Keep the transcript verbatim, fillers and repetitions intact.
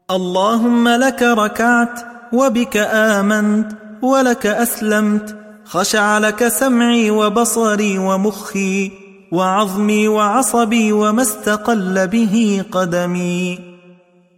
اللهم لك ركعت وبك آمنت ولك أسلمت، خشع لك سمعي وبصري ومخي وعظمي وعصبي وما استقل به قدمي.